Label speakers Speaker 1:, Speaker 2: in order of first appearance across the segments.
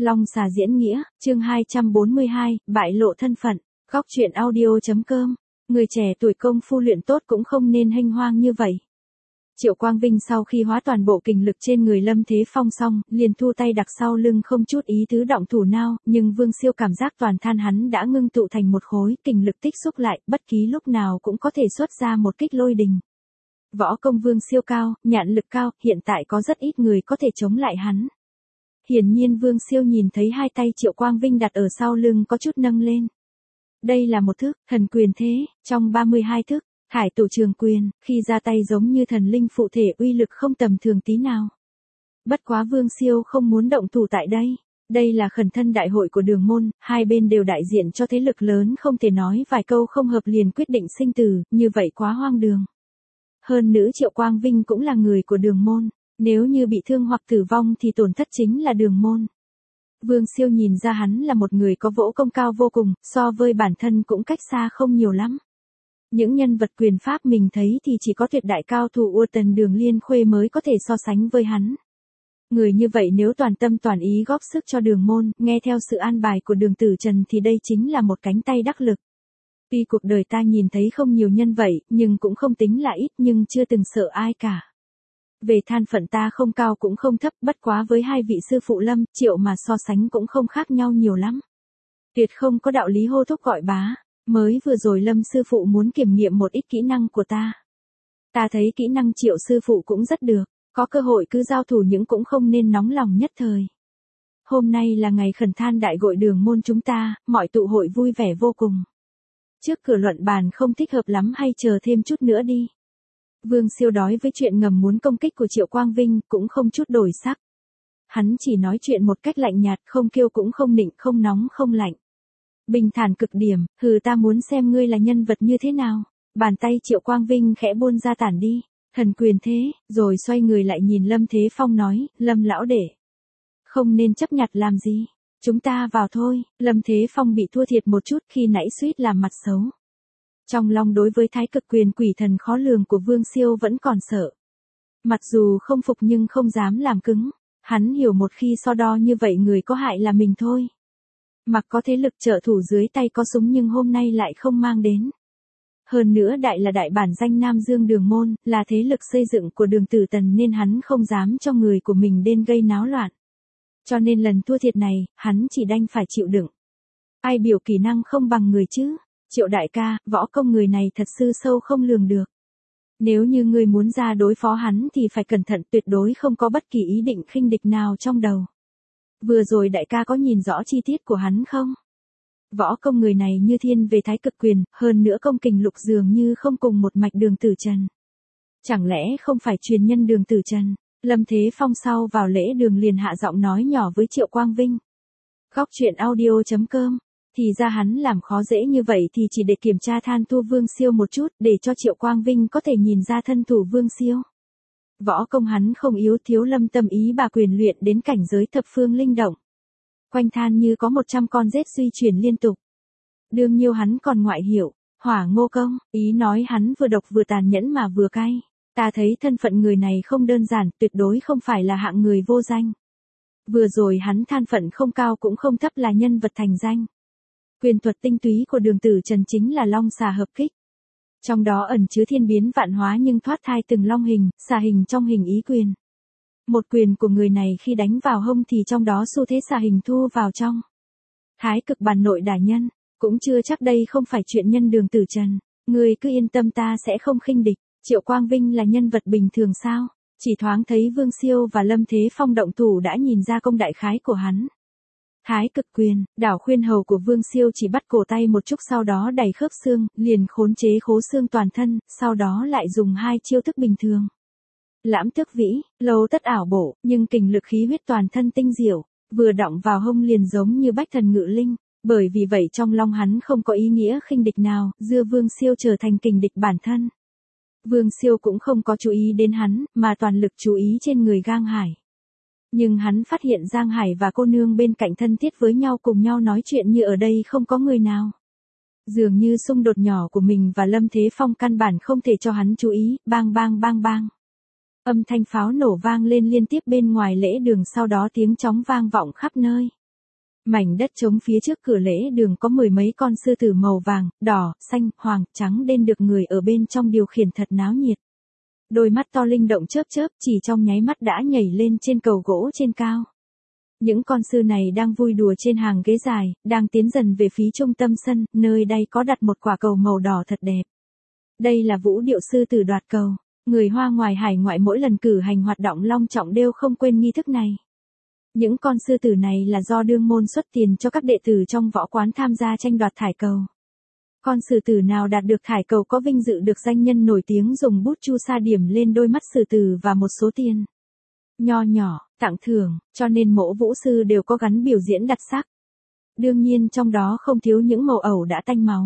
Speaker 1: Long xà diễn nghĩa, chương 242, bại lộ thân phận. Góc truyện audio.com. Người trẻ tuổi công phu luyện tốt cũng không nên hênh hoang như vậy. Triệu Quang Vinh sau khi hóa toàn bộ kình lực trên người Lâm Thế Phong xong, liền thu tay đặt sau lưng không chút ý tứ động thủ nào, nhưng Vương Siêu cảm giác toàn thân hắn đã ngưng tụ thành một khối, kình lực tích xúc lại, bất kỳ lúc nào cũng có thể xuất ra một kích lôi đình. Võ công Vương Siêu cao, nhãn lực cao, hiện tại có rất ít người có thể chống lại hắn. Hiển nhiên Vương Siêu nhìn thấy hai tay Triệu Quang Vinh đặt ở sau lưng có chút nâng lên. Đây là một thức, thần quyền thế, trong 32 thức, Hải Tổ Trường Quyền, khi ra tay giống như thần linh phụ thể uy lực không tầm thường tí nào. Bất quá Vương Siêu không muốn động thủ tại đây. Đây là khẩn thân đại hội của Đường Môn, hai bên đều đại diện cho thế lực lớn, không thể nói vài câu không hợp liền quyết định sinh tử, như vậy quá hoang đường. Hơn nữa Triệu Quang Vinh cũng là người của Đường Môn, nếu như bị thương hoặc tử vong thì tổn thất chính là Đường Môn. Vương Siêu nhìn ra hắn là một người có võ công cao vô cùng, so với bản thân cũng cách xa không nhiều lắm. Những nhân vật quyền pháp mình thấy thì chỉ có tuyệt đại cao thủ Ua Tần Đường Liên Khuê mới có thể so sánh với hắn. Người như vậy nếu toàn tâm toàn ý góp sức cho Đường Môn, nghe theo sự an bài của Đường Tử Trần thì đây chính là một cánh tay đắc lực. Tuy cuộc đời ta nhìn thấy không nhiều nhân vậy, nhưng cũng không tính là ít, nhưng chưa từng sợ ai cả. Về than phận ta không cao cũng không thấp, bất quá với hai vị sư phụ Lâm, Triệu mà so sánh cũng không khác nhau nhiều lắm. Tuyệt không có đạo lý hô thúc gọi bá, mới vừa rồi Lâm sư phụ muốn kiểm nghiệm một ít kỹ năng của ta. Ta thấy kỹ năng Triệu sư phụ cũng rất được, có cơ hội cứ giao thủ nhưng cũng không nên nóng lòng nhất thời. Hôm nay là ngày khẩn than đại hội Đường Môn chúng ta, mọi tụ hội vui vẻ vô cùng. Trước cửa luận bàn không thích hợp lắm hay chờ thêm chút nữa đi. Vương Siêu đói với chuyện ngầm muốn công kích của Triệu Quang Vinh cũng không chút đổi sắc. Hắn chỉ nói chuyện một cách lạnh nhạt, không kêu cũng không nịnh, không nóng không lạnh. Bình thản cực điểm, ta muốn xem ngươi là nhân vật như thế nào. Bàn tay Triệu Quang Vinh khẽ buôn ra tản đi, thần quyền thế, rồi xoay người lại nhìn Lâm Thế Phong nói, Lâm lão đệ. Không nên chấp nhặt làm gì, chúng ta vào thôi. Lâm Thế Phong bị thua thiệt một chút khi nãy suýt làm mặt xấu. Trong lòng đối với thái cực quyền quỷ thần khó lường của Vương Siêu vẫn còn sợ. Mặc dù không phục nhưng không dám làm cứng. Hắn hiểu một khi so đo như vậy người có hại là mình thôi. Mặc có thế lực trợ thủ dưới tay có súng nhưng hôm nay lại không mang đến. Hơn nữa đại là đại bản danh Nam Dương Đường Môn, là thế lực xây dựng của Đường Tử Tần nên hắn không dám cho người của mình đến gây náo loạn. Cho nên lần thua thiệt này, hắn chỉ đành phải chịu đựng. Ai biểu kỹ năng không bằng người chứ? Triệu đại ca, võ công người này thật sự sâu không lường được. Nếu như ngươi muốn ra đối phó hắn thì phải cẩn thận, tuyệt đối không có bất kỳ ý định khinh địch nào trong đầu. Vừa rồi đại ca có nhìn rõ chi tiết của hắn không? Võ công người này như thiên về thái cực quyền, hơn nữa công kình lục dường như không cùng một mạch Đường Tử Trần. Chẳng lẽ không phải truyền nhân Đường Tử Trần? Lâm Thế Phong sau vào lễ đường liền hạ giọng nói nhỏ với Triệu Quang Vinh. Góc truyện audio.com. Thì ra hắn làm khó dễ như vậy thì chỉ để kiểm tra than thua Vương Siêu một chút, để cho Triệu Quang Vinh có thể nhìn ra thân thủ Vương Siêu. Võ công hắn không yếu, thiếu Lâm tâm ý bà quyền luyện đến cảnh giới thập phương linh động. Quanh than như có 100 con rết duy chuyển liên tục. Đương nhiêu hắn còn ngoại hiệu, Hỏa Ngô Công, ý nói hắn vừa độc vừa tàn nhẫn mà vừa cay. Ta thấy thân phận người này không đơn giản, tuyệt đối không phải là hạng người vô danh. Vừa rồi hắn than phận không cao cũng không thấp, là nhân vật thành danh. Quyền thuật tinh túy của Đường Tử Trần chính là long xà hợp kích. Trong đó ẩn chứa thiên biến vạn hóa nhưng thoát thai từng long hình, xà hình trong hình ý quyền. Một quyền của người này khi đánh vào hông thì trong đó xu thế xà hình thu vào trong. Thái cực bản nội đả nhân, cũng chưa chắc đây không phải chuyện nhân Đường Tử Trần. Người cứ yên tâm, ta sẽ không khinh địch. Triệu Quang Vinh là nhân vật bình thường sao? Chỉ thoáng thấy Vương Siêu và Lâm Thế Phong động thủ đã nhìn ra công đại khái của hắn. Thái cực quyền, đảo khuyên hầu của Vương Siêu chỉ bắt cổ tay một chút, sau đó đẩy khớp xương, liền khốn chế khố xương toàn thân, sau đó lại dùng hai chiêu thức bình thường. Lãm tước vĩ, lâu tất ảo bổ, nhưng kình lực khí huyết toàn thân tinh diệu, vừa đọng vào hông liền giống như bách thần ngự linh, bởi vì vậy trong lòng hắn không có ý nghĩa khinh địch nào, dưa Vương Siêu trở thành kình địch bản thân. Vương Siêu cũng không có chú ý đến hắn, mà toàn lực chú ý trên người Giang Hải. Nhưng hắn phát hiện Giang Hải và cô nương bên cạnh thân thiết với nhau, cùng nhau nói chuyện như ở đây không có người nào. Dường như xung đột nhỏ của mình và Lâm Thế Phong căn bản không thể cho hắn chú ý, bang bang bang bang. Âm thanh pháo nổ vang lên liên tiếp bên ngoài lễ đường, sau đó tiếng chóng vang vọng khắp nơi. Mảnh đất trống phía trước cửa lễ đường có mười mấy con sư tử màu vàng, đỏ, xanh, hoàng, trắng đen được người ở bên trong điều khiển thật náo nhiệt. Đôi mắt to linh động chớp chớp chỉ trong nháy mắt đã nhảy lên trên cầu gỗ trên cao. Những con sư này đang vui đùa trên hàng ghế dài, đang tiến dần về phía trung tâm sân, nơi đây có đặt một quả cầu màu đỏ thật đẹp. Đây là vũ điệu sư tử đoạt cầu. Người Hoa ngoài hải ngoại mỗi lần cử hành hoạt động long trọng đều không quên nghi thức này. Những con sư tử này là do đương môn xuất tiền cho các đệ tử trong võ quán tham gia tranh đoạt thải cầu. Con sư tử nào đạt được thải cầu có vinh dự được danh nhân nổi tiếng dùng bút chu sa điểm lên đôi mắt sư tử và một số tiền nho nhỏ, tặng thưởng, cho nên mỗi vũ sư đều có gắn biểu diễn đặc sắc. Đương nhiên trong đó không thiếu những màu ẩu đã tanh máu.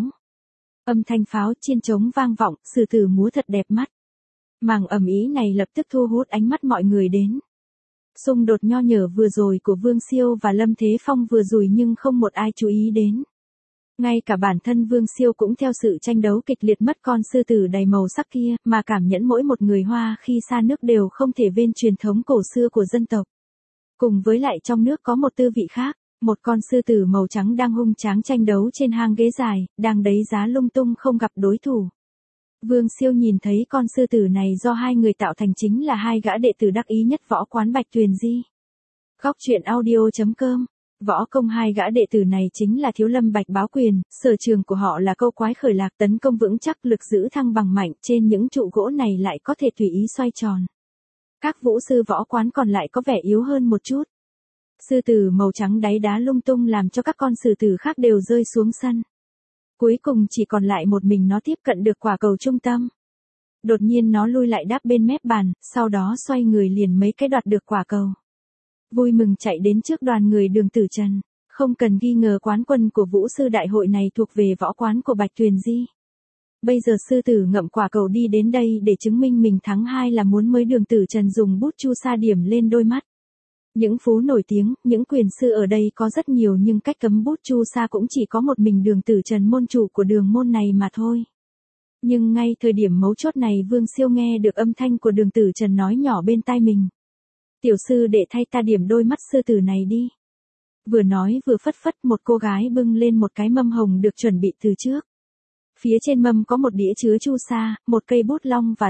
Speaker 1: Âm thanh pháo chiên trống vang vọng, sư tử múa thật đẹp mắt. Màn ầm ĩ này lập tức thu hút ánh mắt mọi người đến. Xung đột nho nhỏ vừa rồi của Vương Siêu và Lâm Thế Phong vừa rồi nhưng không một ai chú ý đến. Ngay cả bản thân Vương Siêu cũng theo sự tranh đấu kịch liệt mất con sư tử đầy màu sắc kia, mà cảm nhẫn mỗi một người Hoa khi xa nước đều không thể quên truyền thống cổ xưa của dân tộc. Cùng với lại trong nước có một tư vị khác, một con sư tử màu trắng đang hung tráng tranh đấu trên hang ghế dài, đang đấy giá lung tung không gặp đối thủ. Vương Siêu nhìn thấy con sư tử này do hai người tạo thành chính là hai gã đệ tử đắc ý nhất võ quán Bạch Tuyền Di. Góc truyện audio.com. Võ công hai gã đệ tử này chính là Thiếu Lâm Bạch Báo Quyền, sở trường của họ là câu quái khởi lạc, tấn công vững chắc, lực giữ thăng bằng mạnh, trên những trụ gỗ này lại có thể tùy ý xoay tròn. Các vũ sư võ quán còn lại có vẻ yếu hơn một chút. Sư tử màu trắng đáy đá lung tung làm cho các con sư tử khác đều rơi xuống sân. Cuối cùng chỉ còn lại một mình nó tiếp cận được quả cầu trung tâm. Đột nhiên nó lui lại đáp bên mép bàn, sau đó xoay người liền mấy cái đoạt được quả cầu. Vui mừng chạy đến trước đoàn người Đường Tử Trần. Không cần nghi ngờ quán quân của vũ sư đại hội này thuộc về võ quán của Bạch Tuyền Di. Bây giờ sư tử ngậm quả cầu đi đến đây để chứng minh mình thắng hai là muốn mới Đường Tử Trần dùng bút chu sa điểm lên đôi mắt. Những phú nổi tiếng, những quyền sư ở đây có rất nhiều nhưng cách cấm bút chu sa cũng chỉ có một mình Đường Tử Trần môn chủ của đường môn này mà thôi. Nhưng ngay thời điểm mấu chốt này Vương Siêu nghe được âm thanh của Đường Tử Trần nói nhỏ bên tai mình. Tiểu sư để thay ta điểm đôi mắt sư tử này đi. Vừa nói vừa phất phất một cô gái bưng lên một cái mâm hồng được chuẩn bị từ trước. Phía trên mâm có một đĩa chứa chu sa, một cây bút lông và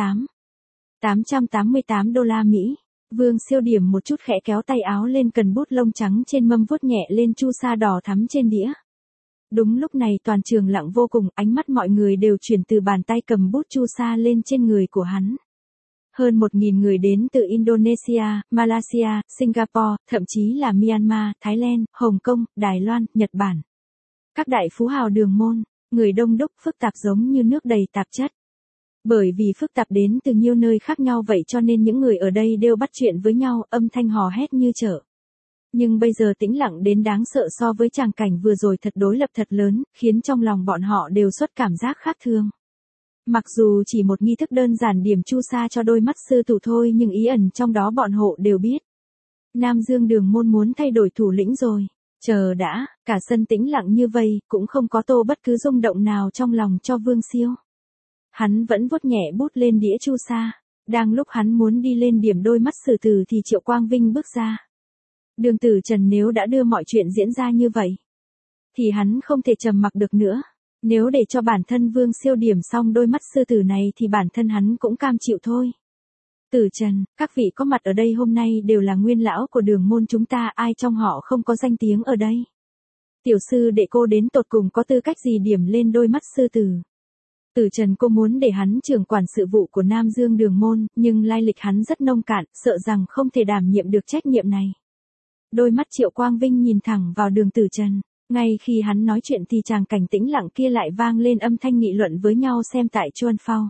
Speaker 1: 888 đô la Mỹ. Vương Siêu điểm một chút khẽ kéo tay áo lên cần bút lông trắng trên mâm vuốt nhẹ lên chu sa đỏ thắm trên đĩa. Đúng lúc này toàn trường lặng vô cùng, ánh mắt mọi người đều chuyển từ bàn tay cầm bút chu sa lên trên người của hắn. Hơn 1.000 người đến từ Indonesia, Malaysia, Singapore, thậm chí là Myanmar, Thái Lan, Hồng Kông, Đài Loan, Nhật Bản. Các đại phú hào đường môn, người đông đúc phức tạp giống như nước đầy tạp chất. Bởi vì phức tạp đến từ nhiều nơi khác nhau vậy cho nên những người ở đây đều bắt chuyện với nhau, âm thanh hò hét như chợ. Nhưng bây giờ tĩnh lặng đến đáng sợ so với tràng cảnh vừa rồi thật đối lập thật lớn, khiến trong lòng bọn họ đều xuất cảm giác khác thường. Mặc dù chỉ một nghi thức đơn giản điểm chu sa cho đôi mắt sư tử thôi nhưng ý ẩn trong đó bọn họ đều biết. Nam Dương đường môn muốn thay đổi thủ lĩnh rồi. Chờ đã, cả sân tĩnh lặng như vây, cũng không có tô bất cứ rung động nào trong lòng cho Vương Siêu. Hắn vẫn vuốt nhẹ bút lên đĩa chu sa. Đang lúc hắn muốn đi lên điểm đôi mắt sư tử thì Triệu Quang Vinh bước ra. Đường Tử Trần nếu đã đưa mọi chuyện diễn ra như vậy, thì hắn không thể trầm mặc được nữa. Nếu để cho bản thân Vương Siêu điểm xong đôi mắt sư tử này thì bản thân hắn cũng cam chịu thôi. Tử Trần, các vị có mặt ở đây hôm nay đều là nguyên lão của đường môn chúng ta, ai trong họ không có danh tiếng ở đây. Tiểu sư đệ cô đến tột cùng có tư cách gì điểm lên đôi mắt sư tử. Tử Trần cô muốn để hắn trưởng quản sự vụ của Nam Dương đường môn, nhưng lai lịch hắn rất nông cạn, sợ rằng không thể đảm nhiệm được trách nhiệm này. Đôi mắt Triệu Quang Vinh nhìn thẳng vào Đường Tử Trần. Ngay khi hắn nói chuyện thì tràng cảnh tĩnh lặng kia lại vang lên âm thanh nghị luận với nhau xem tại Chuan Phao.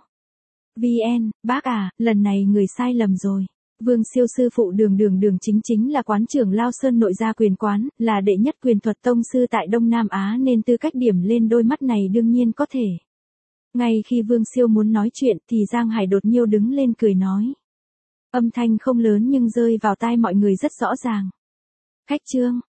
Speaker 1: VN, bác à, lần này người sai lầm rồi. Vương Siêu sư phụ đường chính là quán trưởng Lao Sơn nội gia quyền quán, là đệ nhất quyền thuật tông sư tại Đông Nam Á nên tư cách điểm lên đôi mắt này đương nhiên có thể. Ngay khi Vương Siêu muốn nói chuyện thì Giang Hải đột nhiên đứng lên cười nói. Âm thanh không lớn nhưng rơi vào tai mọi người rất rõ ràng. Khách trương,